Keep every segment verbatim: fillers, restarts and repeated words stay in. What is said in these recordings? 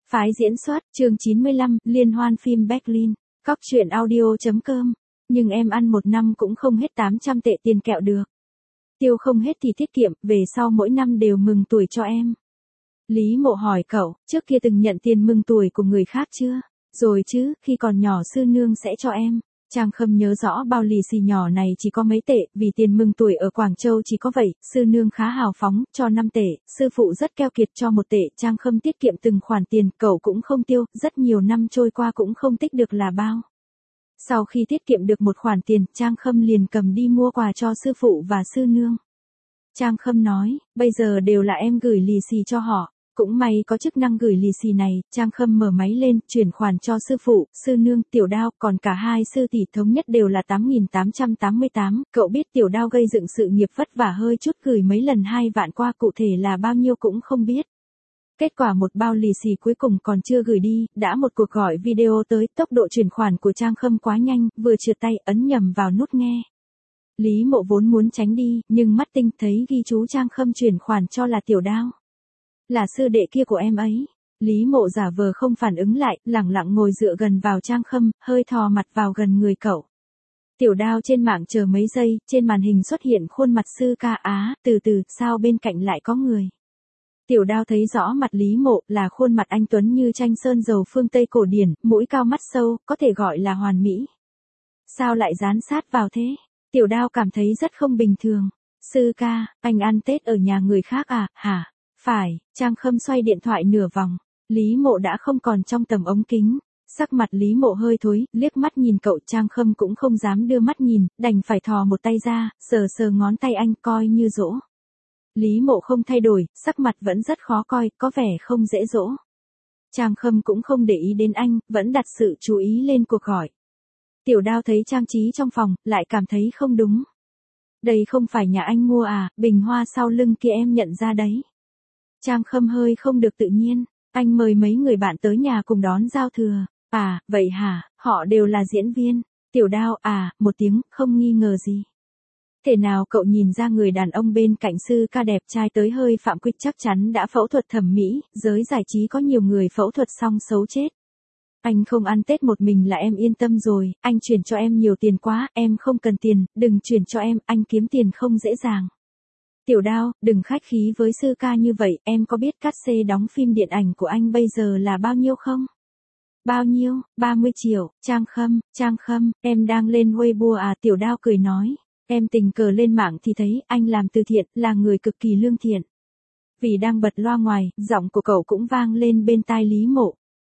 Phái diễn xuất, chương chín mươi lăm, liên hoan phim Berlin, cóc truyện audio chấm com. Nhưng em ăn một năm cũng không hết tám trăm tệ tiền kẹo được. Tiêu không hết thì tiết kiệm, về sau mỗi năm đều mừng tuổi cho em. Lý Mộ hỏi cậu, trước kia từng nhận tiền mừng tuổi của người khác chưa? Rồi chứ, khi còn nhỏ sư nương sẽ cho em. Trang Khâm nhớ rõ bao lì xì nhỏ này chỉ có mấy tệ, vì tiền mừng tuổi ở Quảng Châu chỉ có vậy, sư nương khá hào phóng, cho năm tệ, sư phụ rất keo kiệt cho một tệ, Trang Khâm tiết kiệm từng khoản tiền, cậu cũng không tiêu, rất nhiều năm trôi qua cũng không tích được là bao. Sau khi tiết kiệm được một khoản tiền, Trang Khâm liền cầm đi mua quà cho sư phụ và sư nương. Trang Khâm nói, bây giờ đều là em gửi lì xì cho họ. Cũng may có chức năng gửi lì xì này, Trang Khâm mở máy lên, chuyển khoản cho sư phụ, sư nương, Tiểu Đao, còn cả hai sư tỷ thống nhất đều là tám nghìn tám trăm tám mươi tám, cậu biết Tiểu Đao gây dựng sự nghiệp vất vả hơi chút gửi mấy lần hai vạn qua, cụ thể là bao nhiêu cũng không biết. Kết quả một bao lì xì cuối cùng còn chưa gửi đi, đã một cuộc gọi video tới, tốc độ chuyển khoản của Trang Khâm quá nhanh, vừa trượt tay, ấn nhầm vào nút nghe. Lý Mộ vốn muốn tránh đi, nhưng mắt tinh thấy ghi chú Trang Khâm chuyển khoản cho là Tiểu Đao. Là sư đệ kia của em ấy. Lý Mộ giả vờ không phản ứng lại, lẳng lặng ngồi dựa gần vào Trang Khâm, hơi thò mặt vào gần người cậu. Tiểu Đao trên mạng chờ mấy giây, trên màn hình xuất hiện khuôn mặt sư ca Á, từ từ, sao bên cạnh lại có người. Tiểu Đao thấy rõ mặt Lý Mộ, là khuôn mặt anh tuấn như tranh sơn dầu phương Tây cổ điển, mũi cao mắt sâu, có thể gọi là hoàn mỹ. Sao lại dán sát vào thế? Tiểu Đao cảm thấy rất không bình thường. Sư ca, anh ăn Tết ở nhà người khác à, hả? Phải, Trang Khâm xoay điện thoại nửa vòng. Lý Mộ đã không còn trong tầm ống kính. Sắc mặt Lý Mộ hơi thối, liếc mắt nhìn cậu, Trang Khâm cũng không dám đưa mắt nhìn, đành phải thò một tay ra, sờ sờ ngón tay anh coi như dỗ. Lý Mộ không thay đổi, sắc mặt vẫn rất khó coi, có vẻ không dễ dỗ. Trang Khâm cũng không để ý đến anh, vẫn đặt sự chú ý lên cuộc gọi. Tiểu Đao thấy trang trí trong phòng, lại cảm thấy không đúng. Đây không phải nhà anh mua à, bình hoa sau lưng kia em nhận ra đấy. Trang Khâm hơi không được tự nhiên, anh mời mấy người bạn tới nhà cùng đón giao thừa. À, vậy hả, họ đều là diễn viên. Tiểu Đao, à, một tiếng, không nghi ngờ gì. Thế nào cậu nhìn ra người đàn ông bên cạnh sư ca đẹp trai tới hơi phạm quy, chắc chắn đã phẫu thuật thẩm mỹ, giới giải trí có nhiều người phẫu thuật xong xấu chết. Anh không ăn Tết một mình là em yên tâm rồi, anh chuyển cho em nhiều tiền quá, em không cần tiền, đừng chuyển cho em, anh kiếm tiền không dễ dàng. Tiểu Đao, đừng khách khí với sư ca như vậy, em có biết cát xê đóng phim điện ảnh của anh bây giờ là bao nhiêu không? Bao nhiêu? ba mươi triệu, Trang Khâm, Trang Khâm, em đang lên Weibo à? Tiểu Đao cười nói, em tình cờ lên mạng thì thấy anh làm từ thiện, là người cực kỳ lương thiện. Vì đang bật loa ngoài, giọng của cậu cũng vang lên bên tai Lý Mộ.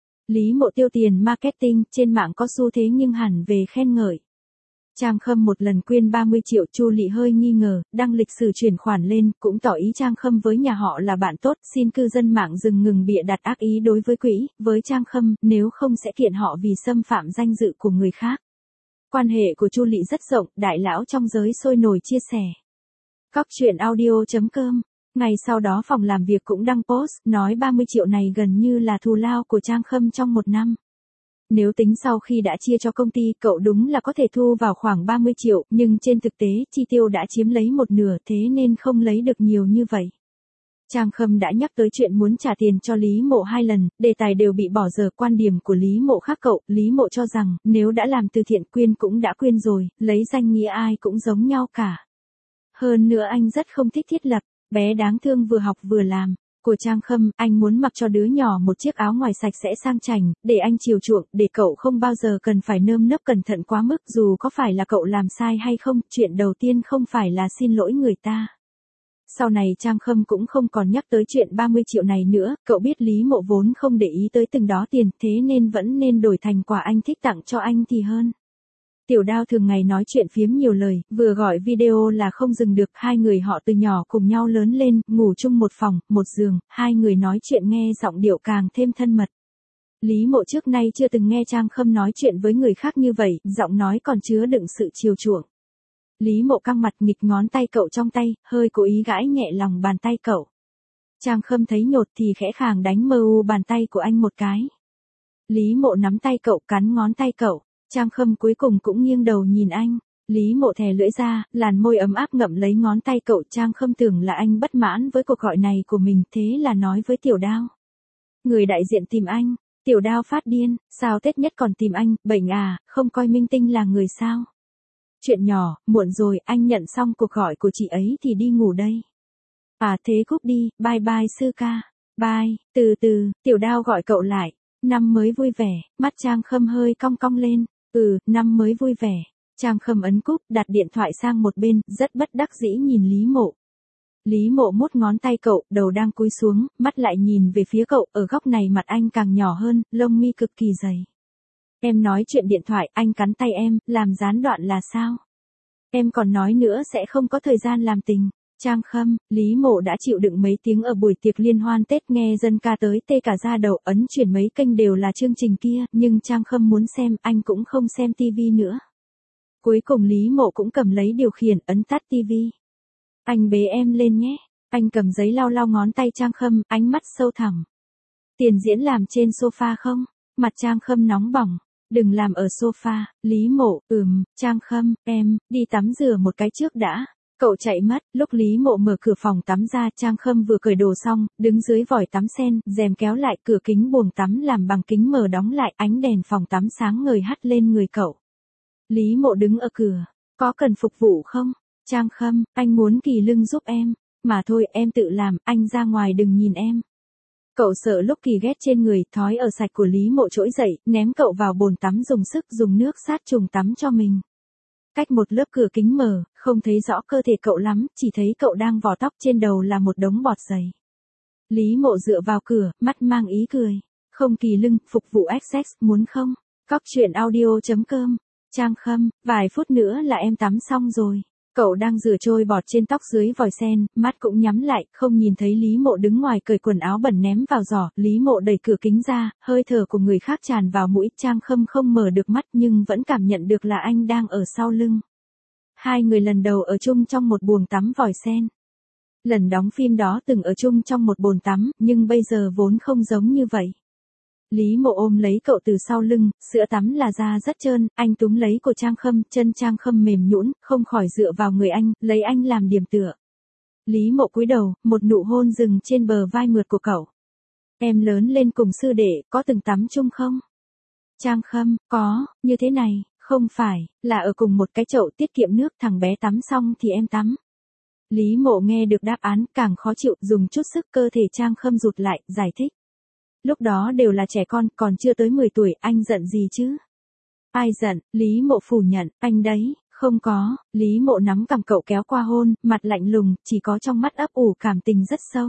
Lý Mộ tiêu tiền marketing, trên mạng có xu thế nhưng hẳn về khen ngợi. Trang Khâm một lần quyên ba mươi triệu, Chu Lị hơi nghi ngờ, đăng lịch sử chuyển khoản lên, cũng tỏ ý Trang Khâm với nhà họ là bạn tốt, xin cư dân mạng dừng ngừng bịa đặt ác ý đối với quỹ, với Trang Khâm, nếu không sẽ kiện họ vì xâm phạm danh dự của người khác. Quan hệ của Chu Lị rất rộng, đại lão trong giới sôi nổi chia sẻ. cóc truyện audio chấm com. Ngày sau đó phòng làm việc cũng đăng post, nói ba mươi triệu này gần như là thù lao của Trang Khâm trong một năm. Nếu tính sau khi đã chia cho công ty, cậu đúng là có thể thu vào khoảng ba mươi triệu, nhưng trên thực tế, chi tiêu đã chiếm lấy một nửa, thế nên không lấy được nhiều như vậy. Trang Khâm đã nhắc tới chuyện muốn trả tiền cho Lý Mộ hai lần, đề tài đều bị bỏ dở, quan điểm của Lý Mộ khác cậu, Lý Mộ cho rằng, nếu đã làm từ thiện quyên cũng đã quyên rồi, lấy danh nghĩa ai cũng giống nhau cả. Hơn nữa anh rất không thích thiết lập, bé đáng thương vừa học vừa làm. Của Trang Khâm, anh muốn mặc cho đứa nhỏ một chiếc áo ngoài sạch sẽ sang chảnh, để anh chiều chuộng, để cậu không bao giờ cần phải nơm nớp cẩn thận quá mức, dù có phải là cậu làm sai hay không, chuyện đầu tiên không phải là xin lỗi người ta. Sau này Trang Khâm cũng không còn nhắc tới chuyện ba mươi triệu này nữa, cậu biết Lý Mộ vốn không để ý tới từng đó tiền, thế nên vẫn nên đổi thành quà anh thích tặng cho anh thì hơn. Tiểu Đao thường ngày nói chuyện phiếm nhiều lời, vừa gọi video là không dừng được, hai người họ từ nhỏ cùng nhau lớn lên, ngủ chung một phòng, một giường, hai người nói chuyện nghe giọng điệu càng thêm thân mật. Lý Mộ trước nay chưa từng nghe Trang Khâm nói chuyện với người khác như vậy, giọng nói còn chứa đựng sự chiều chuộng. Lý Mộ căng mặt nghịch ngón tay cậu trong tay, hơi cố ý gãi nhẹ lòng bàn tay cậu. Trang Khâm thấy nhột thì khẽ khàng đánh mơ u bàn tay của anh một cái. Lý Mộ nắm tay cậu, cắn ngón tay cậu. Trang Khâm cuối cùng cũng nghiêng đầu nhìn anh. Lý Mộ thè lưỡi ra, làn môi ấm áp ngậm lấy ngón tay cậu. Trang Khâm tưởng là anh bất mãn với cuộc gọi này của mình, thế là nói với Tiểu Đao. Người đại diện tìm anh. Tiểu Đao phát điên, sao Tết nhất còn tìm anh, bệnh à, không coi minh tinh là người sao? Chuyện nhỏ, muộn rồi, anh nhận xong cuộc gọi của chị ấy thì đi ngủ đây. À thế cúp đi, bye bye sư ca. Bye, từ từ, Tiểu Đao gọi cậu lại. Năm mới vui vẻ, mắt Trang Khâm hơi cong cong lên. Ừ, năm mới vui vẻ. Trang Khâm ấn cúp, đặt điện thoại sang một bên, rất bất đắc dĩ nhìn Lý Mộ. Lý Mộ mút ngón tay cậu, đầu đang cúi xuống, mắt lại nhìn về phía cậu, ở góc này mặt anh càng nhỏ hơn, lông mi cực kỳ dày. Em nói chuyện điện thoại, anh cắn tay em, làm gián đoạn là sao? Em còn nói nữa sẽ không có thời gian làm tình. Trang Khâm, Lý Mộ đã chịu đựng mấy tiếng ở buổi tiệc liên hoan Tết nghe dân ca tới tê cả da đầu, ấn chuyển mấy kênh đều là chương trình kia, nhưng Trang Khâm muốn xem, anh cũng không xem tivi nữa. Cuối cùng Lý Mộ cũng cầm lấy điều khiển, ấn tắt tivi. Anh bế em lên nhé. Anh cầm giấy lau lau ngón tay Trang Khâm, ánh mắt sâu thẳm. Tiền diễn làm trên sofa không? Mặt Trang Khâm nóng bỏng. Đừng làm ở sofa. Lý Mộ, ừm, Trang Khâm, em, đi tắm rửa một cái trước đã. Cậu chạy mất, lúc Lý Mộ mở cửa phòng tắm ra, Trang Khâm vừa cởi đồ xong, đứng dưới vòi tắm sen, rèm kéo lại, cửa kính buồng tắm làm bằng kính mở đóng lại, ánh đèn phòng tắm sáng ngời hắt lên người cậu. Lý Mộ đứng ở cửa, có cần phục vụ không? Trang Khâm, anh muốn Kỳ Lưng giúp em, mà thôi em tự làm, anh ra ngoài đừng nhìn em. Cậu sợ lúc Kỳ ghét trên người, thói ở sạch của Lý Mộ trỗi dậy, ném cậu vào bồn tắm dùng sức dùng nước sát trùng tắm cho mình. Cách một lớp cửa kính mở, không thấy rõ cơ thể cậu lắm, chỉ thấy cậu đang vò tóc trên đầu là một đống bọt dày. Lý Mộ dựa vào cửa, mắt mang ý cười. Không Kỳ Lưng, phục vụ ích ét, muốn không? Cóc truyện audio chấm com. Trang Khâm, vài phút nữa là em tắm xong rồi. Cậu đang rửa trôi bọt trên tóc dưới vòi sen, mắt cũng nhắm lại, không nhìn thấy Lý Mộ đứng ngoài cởi quần áo bẩn ném vào giỏ. Lý Mộ đẩy cửa kính ra, hơi thở của người khác tràn vào mũi. Trang Khâm không mở được mắt nhưng vẫn cảm nhận được là anh đang ở sau lưng. Hai người lần đầu ở chung trong một buồng tắm vòi sen. Lần đóng phim đó từng ở chung trong một bồn tắm, nhưng bây giờ vốn không giống như vậy. Lý Mộ ôm lấy cậu từ sau lưng, sữa tắm là da rất trơn, anh túm lấy cổ Trang Khâm, chân Trang Khâm mềm nhũn, không khỏi dựa vào người anh, lấy anh làm điểm tựa. Lý Mộ cúi đầu, một nụ hôn dừng trên bờ vai mượt của cậu. Em lớn lên cùng sư đệ, có từng tắm chung không? Trang Khâm, có, như thế này, không phải, là ở cùng một cái chậu tiết kiệm nước, thằng bé tắm xong thì em tắm. Lý Mộ nghe được đáp án, càng khó chịu, dùng chút sức cơ thể Trang Khâm rụt lại, giải thích. Lúc đó đều là trẻ con, còn chưa tới mười tuổi, anh giận gì chứ? Ai giận? Lý Mộ phủ nhận, anh đấy, không có. Lý Mộ nắm cằm cậu kéo qua hôn, mặt lạnh lùng, chỉ có trong mắt ấp ủ cảm tình rất sâu.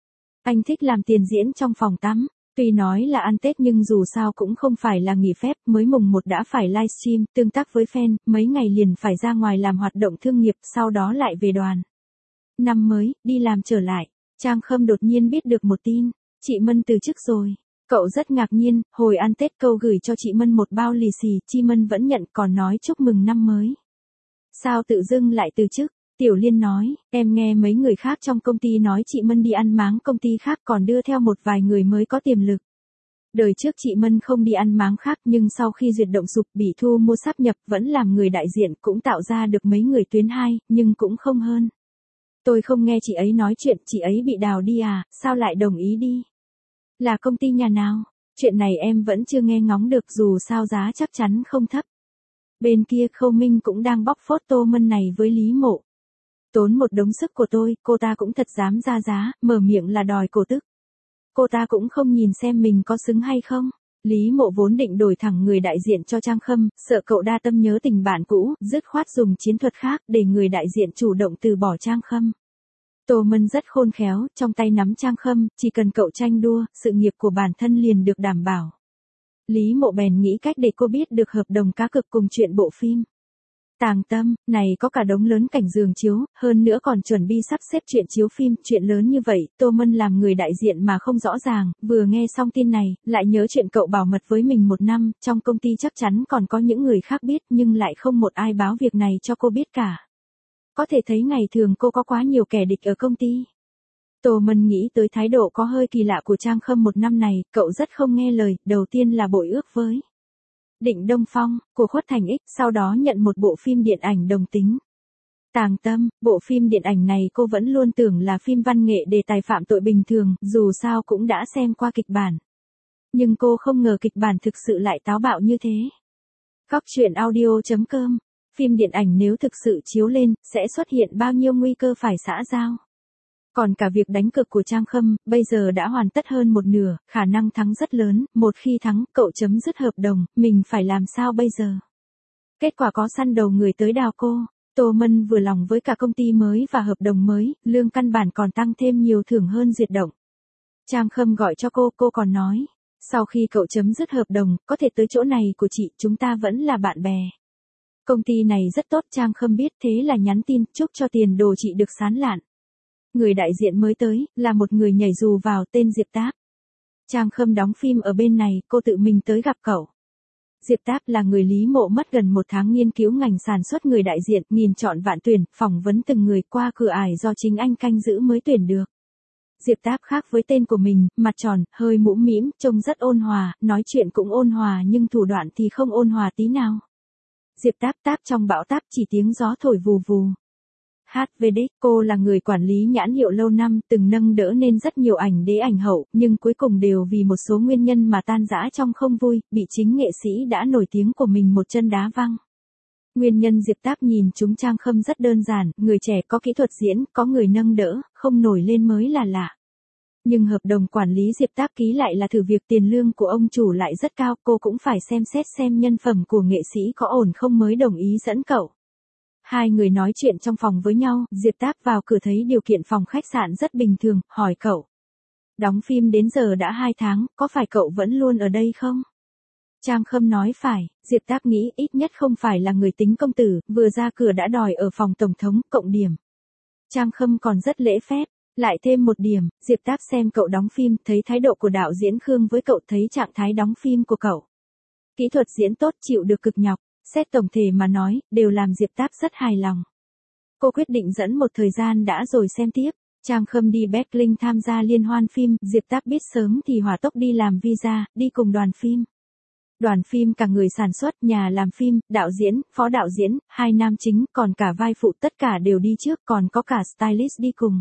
Anh thích làm tiền diễn trong phòng tắm. Tuy nói là ăn Tết nhưng dù sao cũng không phải là nghỉ phép, mới mùng một đã phải livestream, tương tác với fan, mấy ngày liền phải ra ngoài làm hoạt động thương nghiệp, sau đó lại về đoàn. Năm mới, đi làm trở lại, Trang Khâm đột nhiên biết được một tin. Chị Mân từ chức rồi. Cậu rất ngạc nhiên, hồi ăn Tết câu gửi cho chị Mân một bao lì xì, chị Mân vẫn nhận còn nói chúc mừng năm mới. Sao tự dưng lại từ chức? Tiểu Liên nói, em nghe mấy người khác trong công ty nói chị Mân đi ăn máng công ty khác còn đưa theo một vài người mới có tiềm lực. Đời trước chị Mân không đi ăn máng khác nhưng sau khi duyệt động sụp bị thu mua sáp nhập vẫn làm người đại diện cũng tạo ra được mấy người tuyến hai, nhưng cũng không hơn. Tôi không nghe chị ấy nói chuyện, chị ấy bị đào đi à, sao lại đồng ý đi? Là công ty nhà nào? Chuyện này em vẫn chưa nghe ngóng được dù sao giá chắc chắn không thấp. Bên kia Khâu Minh cũng đang bóc phốt Tô Mân này với Lý Mộ. Tốn một đống sức của tôi, cô ta cũng thật dám ra giá, mở miệng là đòi cổ tức. Cô ta cũng không nhìn xem mình có xứng hay không. Lý Mộ vốn định đổi thẳng người đại diện cho Trang Khâm, sợ cậu đa tâm nhớ tình bạn cũ, dứt khoát dùng chiến thuật khác để người đại diện chủ động từ bỏ Trang Khâm. Tô Mân rất khôn khéo, trong tay nắm Trang Khâm, chỉ cần cậu tranh đua, sự nghiệp của bản thân liền được đảm bảo. Lý Mộ bèn nghĩ cách để cô biết được hợp đồng cá cược cùng chuyện bộ phim. Tàng Tâm, này có cả đống lớn cảnh giường chiếu, hơn nữa còn chuẩn bị sắp xếp chuyện chiếu phim, chuyện lớn như vậy, Tô Mân làm người đại diện mà không rõ ràng, vừa nghe xong tin này, lại nhớ chuyện cậu bảo mật với mình một năm, trong công ty chắc chắn còn có những người khác biết nhưng lại không một ai báo việc này cho cô biết cả. Có thể thấy ngày thường cô có quá nhiều kẻ địch ở công ty. Tô Mân nghĩ tới thái độ có hơi kỳ lạ của Trang Khâm một năm này, cậu rất không nghe lời, đầu tiên là bội ước với Định Đông Phong, của Khuất Thành X, sau đó nhận một bộ phim điện ảnh đồng tính. Tàng Tâm, bộ phim điện ảnh này cô vẫn luôn tưởng là phim văn nghệ đề tài phạm tội bình thường, dù sao cũng đã xem qua kịch bản. Nhưng cô không ngờ kịch bản thực sự lại táo bạo như thế. Cóc truyện audio chấm com, phim điện ảnh nếu thực sự chiếu lên, sẽ xuất hiện bao nhiêu nguy cơ phải xã giao. Còn cả việc đánh cược của Trang Khâm, bây giờ đã hoàn tất hơn một nửa, khả năng thắng rất lớn, một khi thắng, cậu chấm dứt hợp đồng, mình phải làm sao bây giờ? Kết quả có săn đầu người tới đào cô. Tô Mân vừa lòng với cả công ty mới và hợp đồng mới, lương căn bản còn tăng thêm nhiều thưởng hơn duyệt động. Trang Khâm gọi cho cô, cô còn nói, sau khi cậu chấm dứt hợp đồng, có thể tới chỗ này của chị, chúng ta vẫn là bạn bè. Công ty này rất tốt, Trang Khâm biết, thế là nhắn tin, chúc cho tiền đồ chị được sán lạn. Người đại diện mới tới, là một người nhảy dù vào tên Diệp Táp. Trang Khâm đóng phim ở bên này, cô tự mình tới gặp cậu. Diệp Táp là người Lý Mộ mất gần một tháng nghiên cứu ngành sản xuất người đại diện, nghìn chọn vạn tuyển, phỏng vấn từng người qua cửa ải do chính anh canh giữ mới tuyển được. Diệp Táp khác với tên của mình, mặt tròn, hơi mũm mĩm, trông rất ôn hòa, nói chuyện cũng ôn hòa nhưng thủ đoạn thì không ôn hòa tí nào. Diệp Táp táp trong bão táp chỉ tiếng gió thổi vù vù. hát vê đê, cô là người quản lý nhãn hiệu lâu năm, từng nâng đỡ nên rất nhiều ảnh đế ảnh hậu, nhưng cuối cùng đều vì một số nguyên nhân mà tan rã trong không vui, bị chính nghệ sĩ đã nổi tiếng của mình một chân đá văng. Nguyên nhân Diệp Táp nhìn chúng Trang Khâm rất đơn giản, người trẻ có kỹ thuật diễn, có người nâng đỡ, không nổi lên mới là lạ. Nhưng hợp đồng quản lý Diệp Táp ký lại là thử việc, tiền lương của ông chủ lại rất cao, cô cũng phải xem xét xem nhân phẩm của nghệ sĩ có ổn không mới đồng ý dẫn cậu. Hai người nói chuyện trong phòng với nhau, Diệp Táp vào cửa thấy điều kiện phòng khách sạn rất bình thường, hỏi cậu. Đóng phim đến giờ đã hai tháng, có phải cậu vẫn luôn ở đây không? Trang Khâm nói phải, Diệp Táp nghĩ ít nhất không phải là người tính công tử, vừa ra cửa đã đòi ở phòng tổng thống, cộng điểm. Trang Khâm còn rất lễ phép, lại thêm một điểm, Diệp Táp xem cậu đóng phim, thấy thái độ của đạo diễn Khương với cậu, thấy trạng thái đóng phim của cậu. Kỹ thuật diễn tốt, chịu được cực nhọc. Xét tổng thể mà nói, đều làm Diệp Táp rất hài lòng. Cô quyết định dẫn một thời gian đã rồi xem tiếp. Trang Khâm đi Berlin tham gia liên hoan phim, Diệp Táp biết sớm thì hỏa tốc đi làm visa, đi cùng đoàn phim. Đoàn phim cả người sản xuất, nhà làm phim, đạo diễn, phó đạo diễn, hai nam chính, còn cả vai phụ tất cả đều đi trước, còn có cả stylist đi cùng.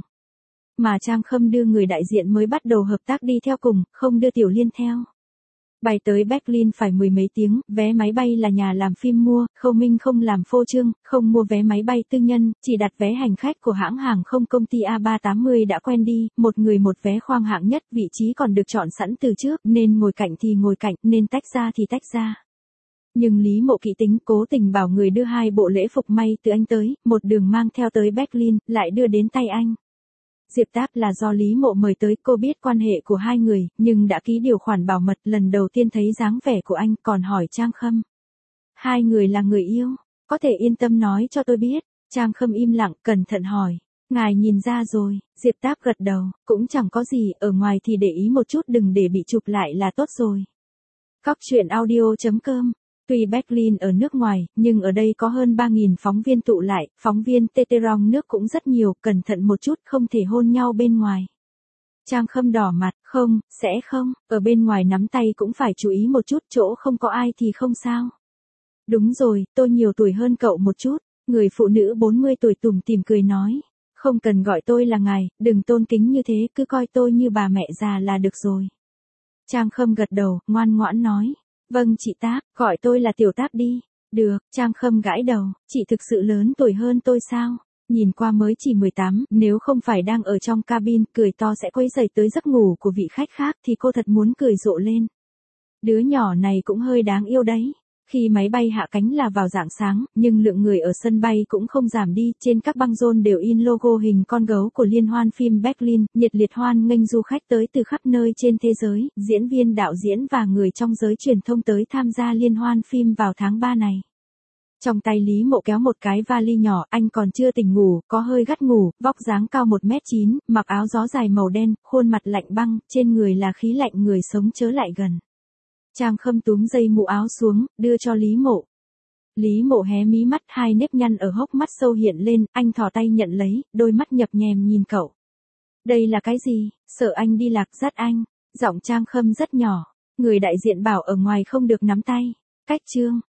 Mà Trang Khâm đưa người đại diện mới bắt đầu hợp tác đi theo cùng, không đưa Tiểu Liên theo. Bay tới Berlin phải mười mấy tiếng, vé máy bay là nhà làm phim mua, Khâu Minh không làm phô trương, không mua vé máy bay tư nhân, chỉ đặt vé hành khách của hãng hàng không công ty A ba tám mươi đã quen đi, một người một vé khoang hạng nhất, vị trí còn được chọn sẵn từ trước, nên ngồi cạnh thì ngồi cạnh, nên tách ra thì tách ra. Nhưng Lý Mộ kỹ tính, cố tình bảo người đưa hai bộ lễ phục may từ Anh tới, một đường mang theo tới Berlin, lại đưa đến tay anh. Diệp Táp là do Lý Mộ mời tới, cô biết quan hệ của hai người, nhưng đã ký điều khoản bảo mật, lần đầu tiên thấy dáng vẻ của anh, còn hỏi Trang Khâm. Hai người là người yêu, có thể yên tâm nói cho tôi biết. Trang Khâm im lặng, cẩn thận hỏi. Ngài nhìn ra rồi, Diệp Táp gật đầu, cũng chẳng có gì, ở ngoài thì để ý một chút đừng để bị chụp lại là tốt rồi. Cóc truyện audio chấm com. Tuy Berlin ở nước ngoài, nhưng ở đây có hơn ba nghìn phóng viên tụ lại, phóng viên Teterong nước cũng rất nhiều, cẩn thận một chút, không thể hôn nhau bên ngoài. Trang Khâm đỏ mặt, không, sẽ không, ở bên ngoài nắm tay cũng phải chú ý một chút, chỗ không có ai thì không sao. Đúng rồi, tôi nhiều tuổi hơn cậu một chút, người phụ nữ bốn mươi tuổi tủm tỉm cười nói. Không cần gọi tôi là ngài, đừng tôn kính như thế, cứ coi tôi như bà mẹ già là được rồi. Trang Khâm gật đầu, ngoan ngoãn nói. Vâng chị Táp, gọi tôi là Tiểu Táp đi. Được, Trang Khâm gãi đầu, chị thực sự lớn tuổi hơn tôi sao? Nhìn qua mới chỉ mười tám, nếu không phải đang ở trong cabin, cười to sẽ quấy rầy tới giấc ngủ của vị khách khác thì cô thật muốn cười rộ lên. Đứa nhỏ này cũng hơi đáng yêu đấy. Khi máy bay hạ cánh là vào rạng sáng, nhưng lượng người ở sân bay cũng không giảm đi, trên các băng rôn đều in logo hình con gấu của liên hoan phim Berlin, nhiệt liệt hoan nghênh du khách tới từ khắp nơi trên thế giới, diễn viên đạo diễn và người trong giới truyền thông tới tham gia liên hoan phim vào tháng ba này. Trong tay Lý Mộ kéo một cái vali nhỏ, anh còn chưa tỉnh ngủ, có hơi gắt ngủ, vóc dáng cao một mét chín, mặc áo gió dài màu đen, khuôn mặt lạnh băng, trên người là khí lạnh người sống chớ lại gần. Trang Khâm túm dây mũ áo xuống, đưa cho Lý Mộ. Lý Mộ hé mí mắt, hai nếp nhăn ở hốc mắt sâu hiện lên, anh thò tay nhận lấy, đôi mắt nhập nhèm nhìn cậu. Đây là cái gì, sợ anh đi lạc dắt anh. Giọng Trang Khâm rất nhỏ, người đại diện bảo ở ngoài không được nắm tay. Cách chương.